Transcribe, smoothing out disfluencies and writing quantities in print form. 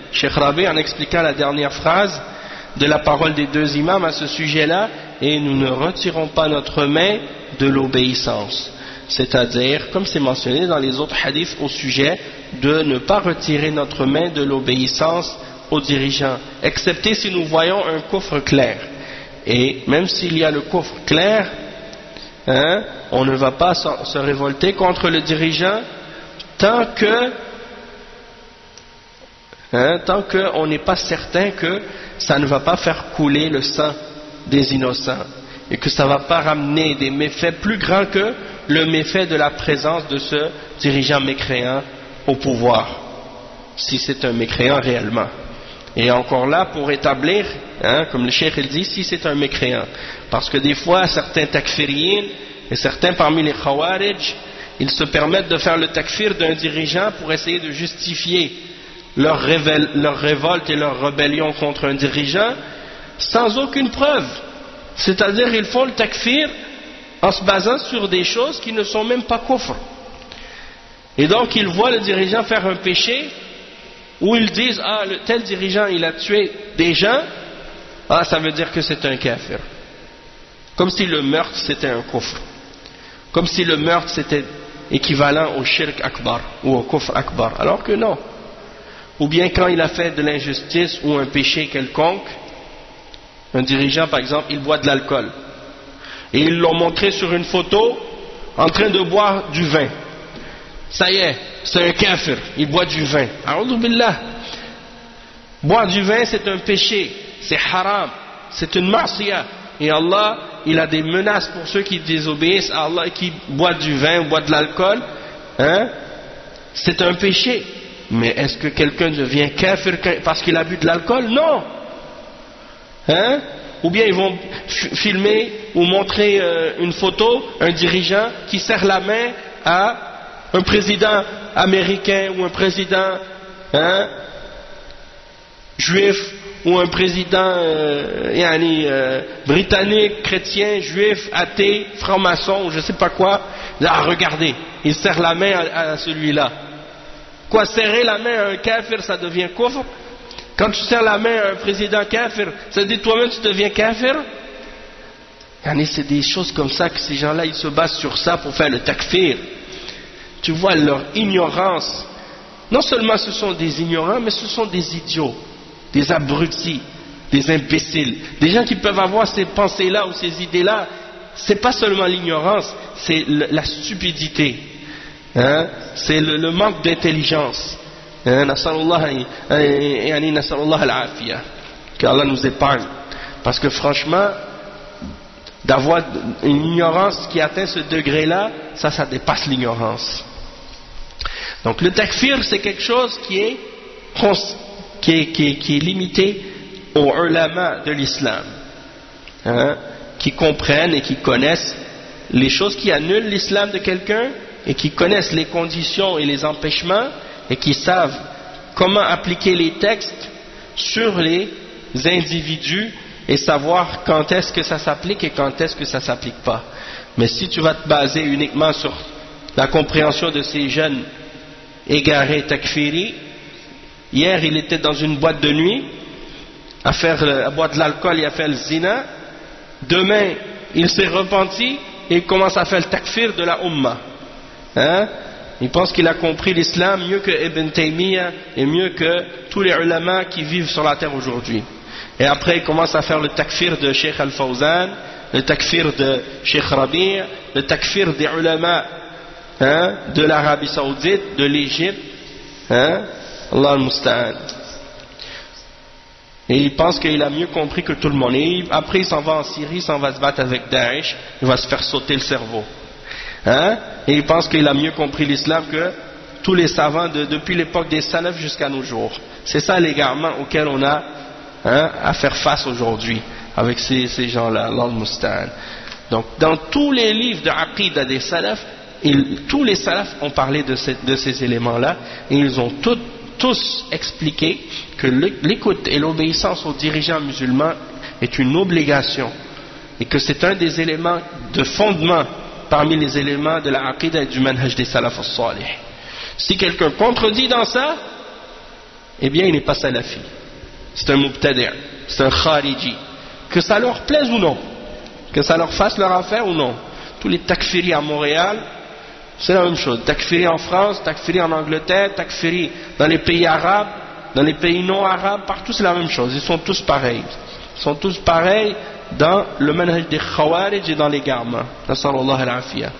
Cheikh Rabi en expliquant la dernière phrase de la parole des deux imams à ce sujet-là, et nous ne retirons pas notre main de l'obéissance. C'est-à-dire, comme c'est mentionné dans les autres hadiths au sujet, de ne pas retirer notre main de l'obéissance aux dirigeants, excepté si nous voyons un coffre clair. Et même s'il y a le coffre clair, on ne va pas se révolter contre le dirigeant tant qu'on n'est pas certain que ça ne va pas faire couler le sang des innocents et que ça ne va pas ramener des méfaits plus grands que le méfait de la présence de ce dirigeant mécréant au pouvoir, si c'est un mécréant réellement. Et encore là, pour établir, comme le cheikh il dit, si c'est un mécréant. Parce que des fois, certains takfiriyin et certains parmi les khawarij, ils se permettent de faire le takfir d'un dirigeant pour essayer de justifier leur révolte et leur rébellion contre un dirigeant sans aucune preuve. C'est-à-dire, ils font le takfir en se basant sur des choses qui ne sont même pas kufr. Et donc, ils voient le dirigeant faire un péché où ils disent, tel dirigeant il a tué des gens, ça veut dire que c'est un kafir. Comme si le meurtre c'était un kufr. Comme si le meurtre c'était équivalent au shirk akbar ou au kufr akbar, alors que non. Ou bien quand il a fait de l'injustice ou un péché quelconque, un dirigeant par exemple, il boit de l'alcool. Et ils l'ont montré sur une photo en train de boire du vin. Ça y est, c'est un kafir, il boit du vin. A'udhu billah. Boire du vin c'est un péché, c'est haram, c'est une ma'siyah. Et Allah, il a des menaces pour ceux qui désobéissent à Allah et qui boivent du vin ou boivent de l'alcool. C'est un péché. Mais est-ce que quelqu'un devient kafir parce qu'il a bu de l'alcool? Non. Ou bien ils vont filmer ou montrer une photo, un dirigeant qui serre la main à un président américain ou un président juif ou un président britannique, chrétien, juif, athée, franc-maçon ou je sais pas quoi. Regardez, il serre la main à celui-là. Quoi, serrer la main à un kafir, ça devient kufr? Quand tu serres la main à un président kafir, ça dit toi-même tu deviens kafir? C'est des choses comme ça que ces gens-là, ils se basent sur ça pour faire le takfir. Tu vois leur ignorance. Non seulement ce sont des ignorants, mais ce sont des idiots, des abrutis, des imbéciles. Des gens qui peuvent avoir ces pensées-là ou ces idées-là. C'est pas seulement l'ignorance, c'est la stupidité. C'est le manque d'intelligence. Qu'Allah nous épargne. Parce que franchement, d'avoir une ignorance qui atteint ce degré-là, ça dépasse l'ignorance. Donc le takfir, c'est quelque chose qui est limité aux ulama de l'islam, qui comprennent et qui connaissent les choses qui annulent l'islam de quelqu'un et qui connaissent les conditions et les empêchements et qui savent comment appliquer les textes sur les individus et savoir quand est-ce que ça s'applique et quand est-ce que ça ne s'applique pas. Mais si tu vas te baser uniquement sur la compréhension de ces jeunes égarés takfiri, hier il était dans une boîte de nuit à boire de l'alcool et à faire le zina, demain il s'est repenti et il commence à faire le takfir de la ummah. Il pense qu'il a compris l'islam mieux que Ibn Taymiyyah et mieux que tous les ulama qui vivent sur la terre aujourd'hui. Et après il commence à faire le takfir de Cheikh Al-Fawzan, le takfir de Cheikh Rabi', le takfir des ulama de l'Arabie Saoudite, de l'Égypte, Allah al-Musta'an. Et il pense qu'il a mieux compris que tout le monde. Et après il s'en va en Syrie, il s'en va se battre avec Daesh, il va se faire sauter le cerveau. Et il pense qu'il a mieux compris l'islam que tous les savants depuis l'époque des salafs jusqu'à nos jours. C'est ça l'égarement auquel on a à faire face aujourd'hui avec ces gens-là, Allah al-Musta'an. Donc dans tous les livres de Aqidah des salafs, tous les salafs ont parlé de ces éléments-là et ils ont tous expliqué que l'écoute et l'obéissance aux dirigeants musulmans est une obligation et que c'est un des éléments de fondement parmi les éléments de la aqidah et du manhaj des salaf as-salih. Si quelqu'un contredit dans ça, eh bien il n'est pas salafi. C'est un mubtadi', c'est un khariji. Que ça leur plaise ou non, que ça leur fasse leur affaire ou non. Tous les takfiri à Montréal, c'est la même chose. Takfiri en France, takfiri en Angleterre, takfiri dans les pays arabes, dans les pays non arabes, partout c'est la même chose. Ils sont tous pareils. Ils sont tous pareils dans le manhaj des khawarij et dans les garments. Nasallallahu al-afiyah.